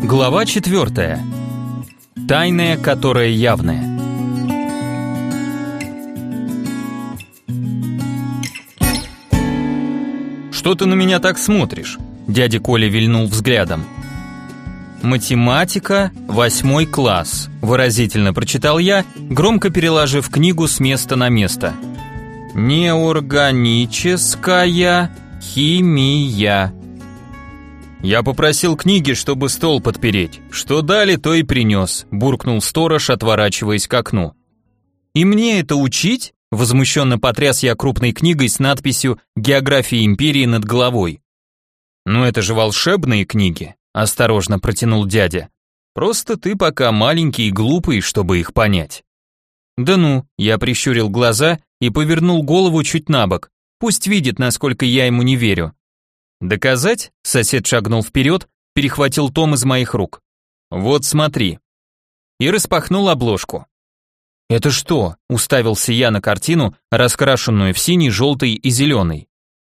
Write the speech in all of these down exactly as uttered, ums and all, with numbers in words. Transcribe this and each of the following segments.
Глава четвертая. Тайное, которое явное. «Что ты на меня так смотришь?» Дядя Коля вильнул взглядом. «Математика, восьмой класс», выразительно прочитал я, громко переложив книгу с места на место. «Неорганическая химия». «Я попросил книги, чтобы стол подпереть. Что дали, то и принес», буркнул сторож, отворачиваясь к окну. «И мне это учить?» Возмущенно потряс я крупной книгой с надписью «География империи» над головой. «Ну это же волшебные книги», осторожно протянул дядя. «Просто ты пока маленький и глупый, чтобы их понять». «Да ну», я прищурил глаза и повернул голову чуть набок. Пусть видит, насколько я ему не верю. «Доказать?» — сосед шагнул вперед, перехватил том из моих рук. «Вот смотри». И распахнул обложку. «Это что?» — уставился я на картину, раскрашенную в синий, желтый и зеленый.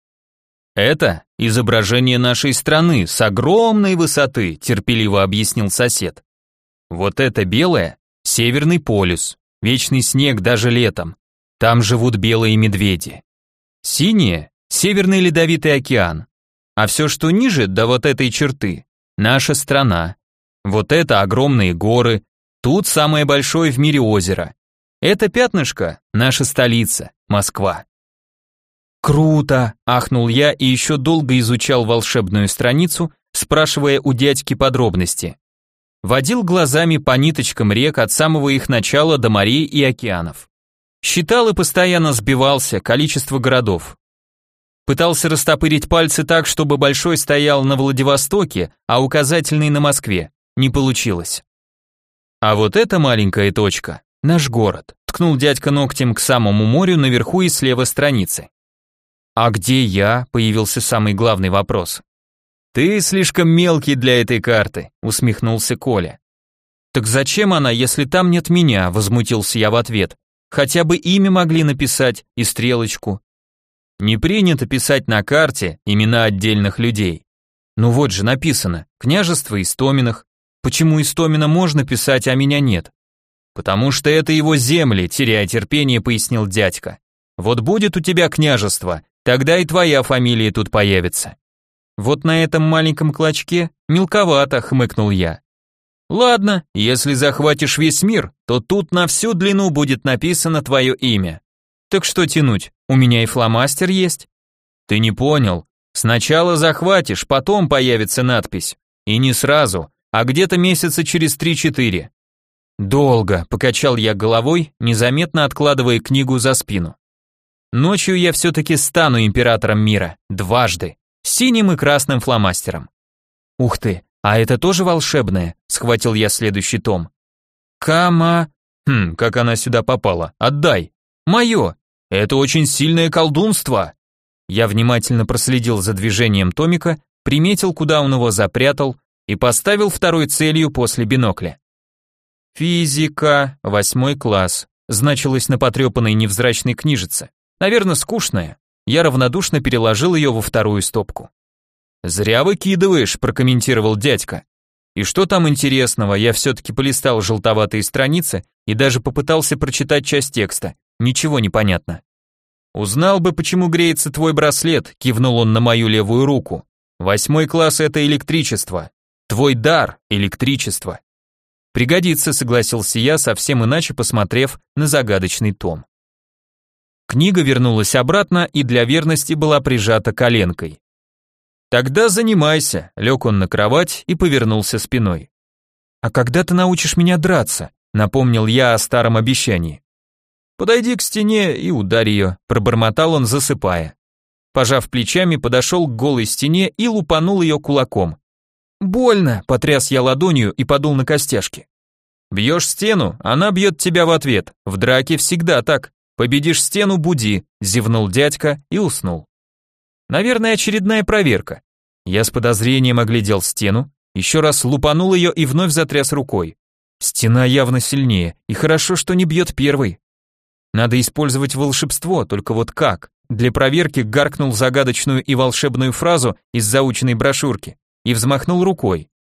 «Это изображение нашей страны с огромной высоты», — терпеливо объяснил сосед. «Вот это белое — Северный полюс, вечный снег даже летом. Там живут белые медведи. Синее — Северный ледовитый океан. А все, что ниже, до вот этой черты, наша страна. Вот это огромные горы, тут самое большое в мире озеро. Это пятнышко, наша столица, Москва». «Круто!» – ахнул я и еще долго изучал волшебную страницу, спрашивая у дядьки подробности. Водил глазами по ниточкам рек от самого их начала до морей и океанов. Считал и постоянно сбивался, количество городов. Пытался растопырить пальцы так, чтобы большой стоял на Владивостоке, а указательный на Москве. Не получилось. «А вот эта маленькая точка – наш город», – ткнул дядька ногтем к самому морю наверху и слева страницы. «А где я?» – появился самый главный вопрос. «Ты слишком мелкий для этой карты», – усмехнулся Коля. «Так зачем она, если там нет меня?» – возмутился я в ответ. «Хотя бы имя могли написать и стрелочку». «Не принято писать на карте имена отдельных людей». «Ну вот же написано, княжество Истоминых. Почему Истомина можно писать, а меня нет?» «Потому что это его земли», – теряя терпение, пояснил дядька. «Вот будет у тебя княжество, тогда и твоя фамилия тут появится». «Вот на этом маленьком клочке мелковато», – хмыкнул я. «Ладно, если захватишь весь мир, то тут на всю длину будет написано твое имя. Так что тянуть, у меня и фломастер есть». «Ты не понял, сначала захватишь, потом появится надпись. И не сразу, а где-то месяца через три-четыре». «Долго», – покачал я головой, незаметно откладывая книгу за спину. «Ночью я все-таки стану императором мира, дважды, синим и красным фломастером». «Ух ты, а это тоже волшебное?» – схватил я следующий том. «Кама...» «Хм, как она сюда попала? Отдай!» «Мое! Это очень сильное колдунство!» Я внимательно проследил за движением томика, приметил, куда он его запрятал, и поставил второй целью после бинокля. «Физика, восьмой класс», значилось на потрепанной невзрачной книжице. Наверное, скучная. Я равнодушно переложил ее во вторую стопку. «Зря выкидываешь», прокомментировал дядька. «И что там интересного?» Я все-таки полистал желтоватые страницы и даже попытался прочитать часть текста. Ничего не понятно. «Узнал бы, почему греется твой браслет», кивнул он на мою левую руку. «Восьмой класс — это электричество. Твой дар — электричество». «Пригодится», согласился я, совсем иначе посмотрев на загадочный том. Книга вернулась обратно и для верности была прижата коленкой. «Тогда занимайся», лег он на кровать и повернулся спиной. «А когда ты научишь меня драться?» напомнил я о старом обещании. «Подойди к стене и ударь ее», пробормотал он, засыпая. Пожав плечами, подошел к голой стене и лупанул ее кулаком. «Больно», потряс я ладонью и подул на костяшки. «Бьешь стену, она бьет тебя в ответ. В драке всегда так. Победишь стену, буди», зевнул дядька и уснул. Наверное, очередная проверка. Я с подозрением оглядел стену, еще раз лупанул ее и вновь затряс рукой. Стена явно сильнее, и хорошо, что не бьет первой. Надо использовать волшебство, только вот как? Для проверки гаркнул загадочную и волшебную фразу из заученной брошюрки и взмахнул рукой.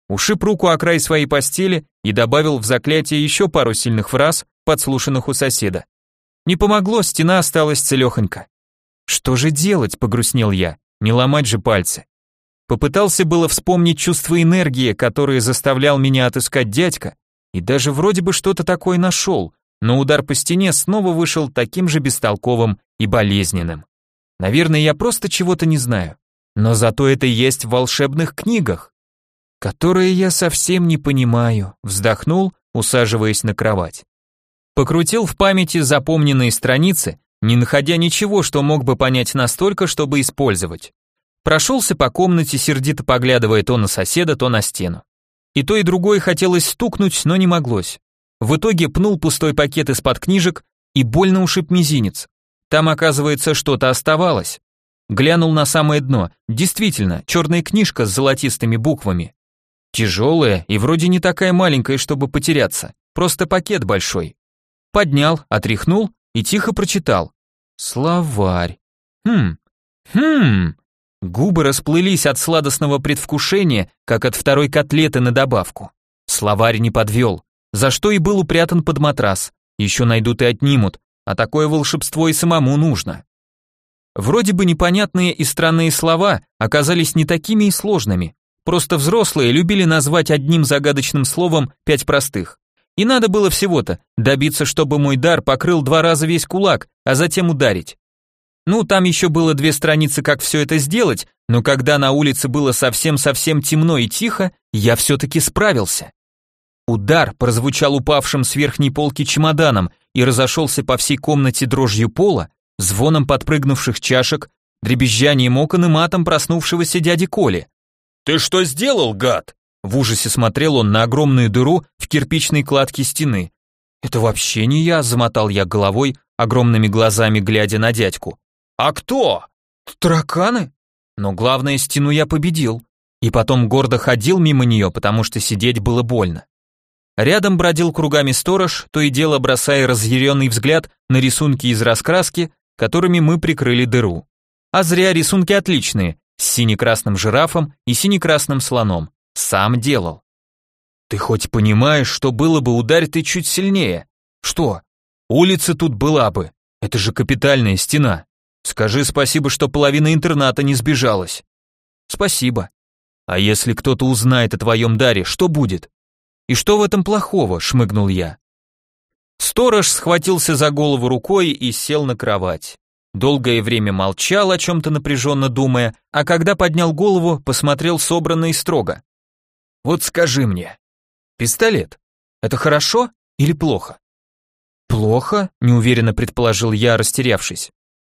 ушиб руку о край своей постели и добавил в заклятие еще пару сильных фраз, подслушанных у соседа. Не помогло, стена осталась целехонька. Что же делать, погрустнел я, не ломать же пальцы. Попытался было вспомнить чувство энергии, которое заставлял меня отыскать дядька, и даже вроде бы что-то такое нашел, но удар по стене снова вышел таким же бестолковым и болезненным. Наверное, я просто чего-то не знаю, но зато это есть в волшебных книгах, которые я совсем не понимаю, вздохнул, усаживаясь на кровать. Покрутил в памяти запомненные страницы, не находя ничего, что мог бы понять настолько, чтобы использовать. Прошелся по комнате, сердито поглядывая то на соседа, то на стену. И то, и другое хотелось стукнуть, но не моглось. В итоге пнул пустой пакет из-под книжек и больно ушиб мизинец. Там, оказывается, что-то оставалось. Глянул на самое дно. Действительно, черная книжка с золотистыми буквами. Тяжелая и вроде не такая маленькая, чтобы потеряться. Просто пакет большой. Поднял, отряхнул и тихо прочитал. Словарь. Хм, хм. Губы расплылись от сладостного предвкушения, как от второй котлеты на добавку. Словарь не подвел, за что и был упрятан под матрас. Еще найдут и отнимут, а такое волшебство и самому нужно. Вроде бы непонятные и странные слова оказались не такими и сложными. Просто взрослые любили назвать одним загадочным словом пять простых. И надо было всего-то добиться, чтобы мой дар покрыл два раза весь кулак, а затем ударить. Ну, там еще было две страницы, как все это сделать, но когда на улице было совсем-совсем темно и тихо, я все-таки справился. Удар прозвучал упавшим с верхней полки чемоданом и разошелся по всей комнате дрожью пола, звоном подпрыгнувших чашек, дребезжанием окон и матом проснувшегося дяди Коли. «Ты что сделал, гад?» В ужасе смотрел он на огромную дыру в кирпичной кладке стены. «Это вообще не я», — замотал я головой, огромными глазами глядя на дядьку. «А кто?» «Тараканы?» Но главное, стену я победил. И потом гордо ходил мимо нее, потому что сидеть было больно. Рядом бродил кругами сторож, то и дело бросая разъяренный взгляд на рисунки из раскраски, которыми мы прикрыли дыру. А зря, рисунки отличные, с сине-красным жирафом и сине-красным слоном. Сам делал. «Ты хоть понимаешь, что было бы, ударь ты чуть сильнее?» «Что? Улица тут была бы. Это же капитальная стена. Скажи спасибо, что половина интерната не сбежалась». «Спасибо. А если кто-то узнает о твоем даре, что будет?» «И что в этом плохого?» — шмыгнул я. Сторож схватился за голову рукой и сел на кровать. Долгое время молчал, о чем-то напряженно думая, а когда поднял голову, посмотрел собранно и строго. «Вот скажи мне, пистолет — это хорошо или плохо?» «Плохо?» — неуверенно предположил я, растерявшись.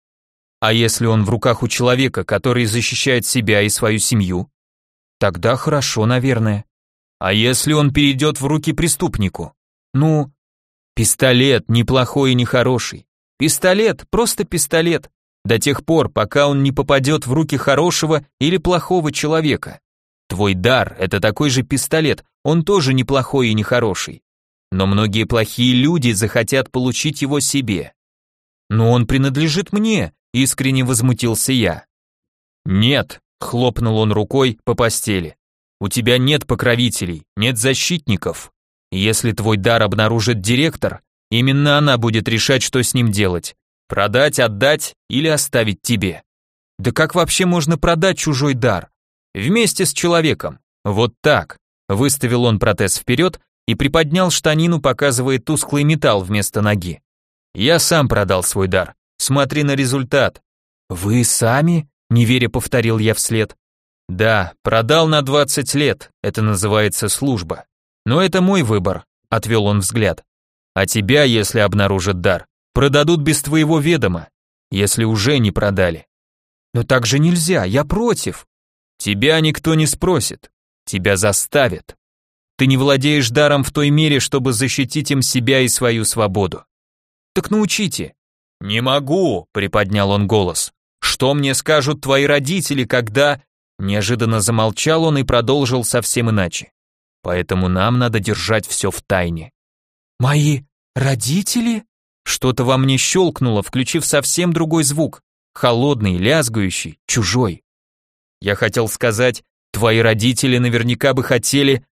«А если он в руках у человека, который защищает себя и свою семью?» «Тогда хорошо, наверное». «А если он перейдет в руки преступнику?» «Ну, пистолет не плохой и не хороший. Пистолет, просто пистолет, до тех пор, пока он не попадет в руки хорошего или плохого человека. Твой дар — это такой же пистолет, он тоже неплохой и нехороший. Но многие плохие люди захотят получить его себе. Но он принадлежит мне», — искренне возмутился я. «Нет», — хлопнул он рукой по постели. «У тебя нет покровителей, нет защитников. Если твой дар обнаружит директор, именно она будет решать, что с ним делать. Продать, отдать или оставить тебе. Да как вообще можно продать чужой дар? Вместе с человеком. Вот так». Выставил он протез вперед и приподнял штанину, показывая тусклый металл вместо ноги. «Я сам продал свой дар. Смотри на результат». «Вы сами?» — неверя повторил я вслед. «Да, продал на двадцать лет, это называется служба. Но это мой выбор», — отвел он взгляд. «А тебя, если обнаружат дар, продадут без твоего ведома, если уже не продали». «Но так же нельзя, я против». «Тебя никто не спросит, тебя заставят. Ты не владеешь даром в той мере, чтобы защитить им себя и свою свободу». «Так научите». «Не могу», — приподнял он голос. «Что мне скажут твои родители, когда...» Неожиданно замолчал он и продолжил совсем иначе. «Поэтому нам надо держать все в тайне». «Мои родители?» Что-то во мне щелкнуло, включив совсем другой звук. Холодный, лязгающий, чужой. Я хотел сказать, твои родители наверняка бы хотели...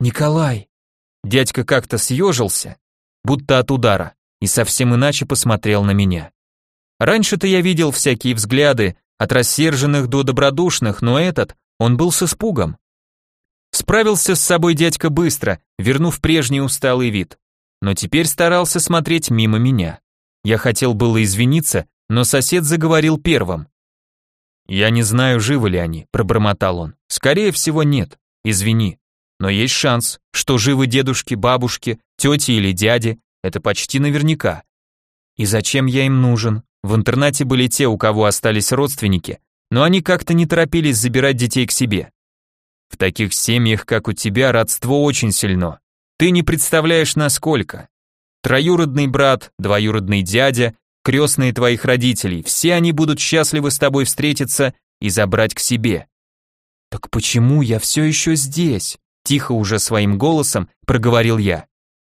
Николай. Дядька как-то съежился, будто от удара, и совсем иначе посмотрел на меня. Раньше-то я видел всякие взгляды, от рассерженных до добродушных, но этот, он был с испугом. Справился с собой дядька быстро, вернув прежний усталый вид, но теперь старался смотреть мимо меня. Я хотел было извиниться, но сосед заговорил первым. «Я не знаю, живы ли они», — пробормотал он. «Скорее всего, нет. Извини. Но есть шанс, что живы дедушки, бабушки, тети или дяди. Это почти наверняка. И зачем я им нужен? В интернате были те, у кого остались родственники, но они как-то не торопились забирать детей к себе. В таких семьях, как у тебя, родство очень сильно. Ты не представляешь, насколько. Троюродный брат, двоюродный дядя, крестные твоих родителей, все они будут счастливы с тобой встретиться и забрать к себе». «Так почему я все еще здесь?» Тихо уже своим голосом проговорил я.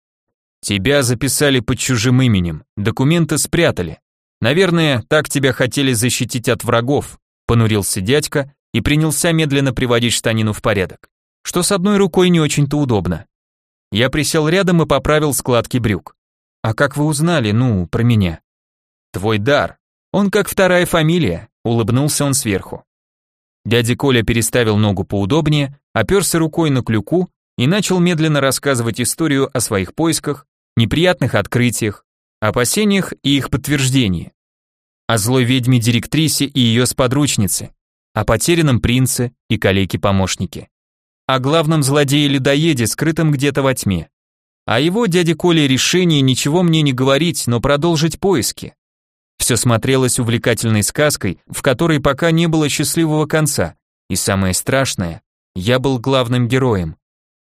«Тебя записали под чужим именем, документы спрятали. Наверное, так тебя хотели защитить от врагов», понурился дядька и принялся медленно приводить штанину в порядок, что с одной рукой не очень-то удобно. Я присел рядом и поправил складки брюк. «А как вы узнали, ну, про меня?» «Твой дар. Он как вторая фамилия», улыбнулся он сверху. Дядя Коля переставил ногу поудобнее, оперся рукой на клюку и начал медленно рассказывать историю о своих поисках, неприятных открытиях, опасениях и их подтверждении. О злой ведьме-директрисе и ее сподручнице, о потерянном принце и калеке-помощнике, о главном злодее-людоеде, скрытом где-то во тьме, о его дяде Коле решении ничего мне не говорить, но продолжить поиски. Все смотрелось увлекательной сказкой, в которой пока не было счастливого конца, и самое страшное, я был главным героем.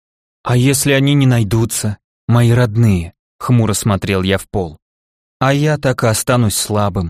«А если они не найдутся, мои родные?» — хмуро смотрел я в пол. «А я так и останусь слабым».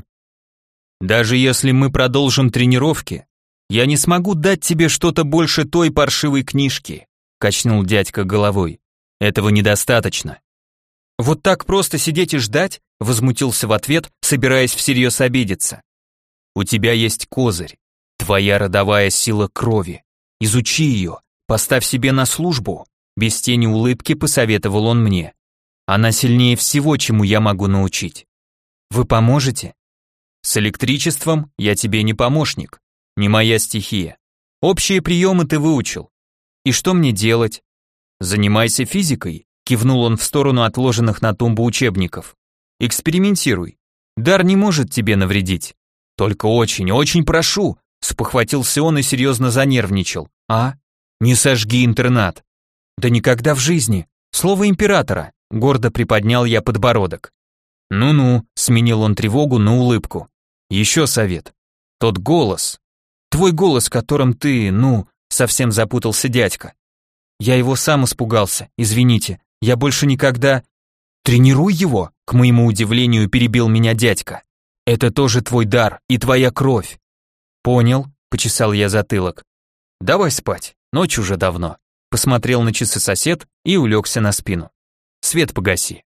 «Даже если мы продолжим тренировки, я не смогу дать тебе что-то больше той паршивой книжки», — качнул дядька головой. «Этого недостаточно». «Вот так просто сидеть и ждать?» — возмутился в ответ, собираясь всерьез обидеться. «У тебя есть козырь, твоя родовая сила крови. Изучи ее, поставь себе на службу», — без тени улыбки посоветовал он мне. «Она сильнее всего, чему я могу научить. Вы поможете?» «С электричеством я тебе не помощник, не моя стихия. Общие приемы ты выучил. И что мне делать?» «Занимайся физикой», кивнул он в сторону отложенных на тумбу учебников. «Экспериментируй. Дар не может тебе навредить. Только очень, очень прошу», спохватился он и серьезно занервничал. «А? Не сожги интернат». «Да никогда в жизни. Слово императора», гордо приподнял я подбородок. «Ну-ну», сменил он тревогу на улыбку. «Еще совет. Тот голос. Твой голос, которым ты, ну, совсем запутался дядька. Я его сам испугался, извините. Я больше никогда...» «Тренируй его», к моему удивлению перебил меня дядька. «Это тоже твой дар и твоя кровь». «Понял», почесал я затылок. «Давай спать, ночь уже давно». Посмотрел на часы сосед и улегся на спину. «Свет погаси».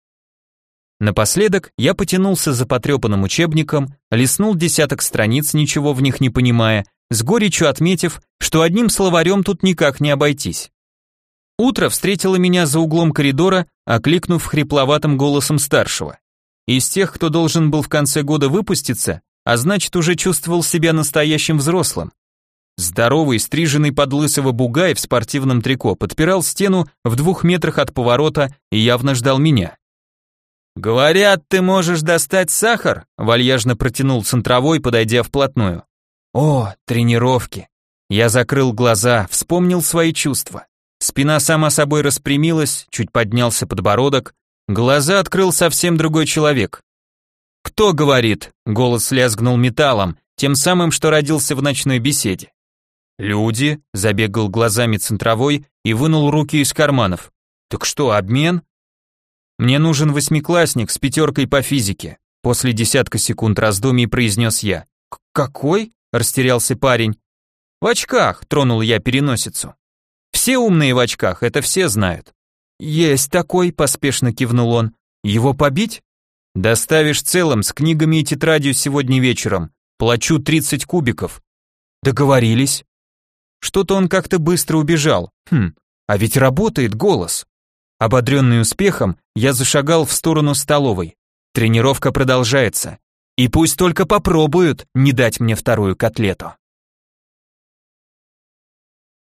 Напоследок я потянулся за потрепанным учебником, листнул десяток страниц, ничего в них не понимая, с горечью отметив, что одним словарем тут никак не обойтись. Утро встретило меня за углом коридора, окликнув хрипловатым голосом старшего. Из тех, кто должен был в конце года выпуститься, а значит уже чувствовал себя настоящим взрослым. Здоровый, стриженный под лысого бугай в спортивном трико подпирал стену в двух метрах от поворота и явно ждал меня. «Говорят, ты можешь достать сахар?» вальяжно протянул центровой, подойдя вплотную. «О, тренировки!» Я закрыл глаза, вспомнил свои чувства. Спина сама собой распрямилась, чуть поднялся подбородок, глаза открыл совсем другой человек. «Кто говорит?» — голос лязгнул металлом, тем самым, что родился в ночной беседе. «Люди», — забегал глазами центровой и вынул руки из карманов. «Так что, обмен?» «Мне нужен восьмиклассник с пятеркой по физике», после десятка секунд раздумий произнес я. «Какой?» — растерялся парень. «В очках», — тронул я переносицу. «Все умные в очках, это все знают». «Есть такой», — поспешно кивнул он. «Его побить?» «Доставишь целым, с книгами и тетрадью сегодня вечером. Плачу тридцать кубиков». «Договорились». Что-то он как-то быстро убежал. Хм, А ведь работает голос. Ободренный успехом, я зашагал в сторону столовой. Тренировка продолжается. И пусть только попробуют не дать мне вторую котлету.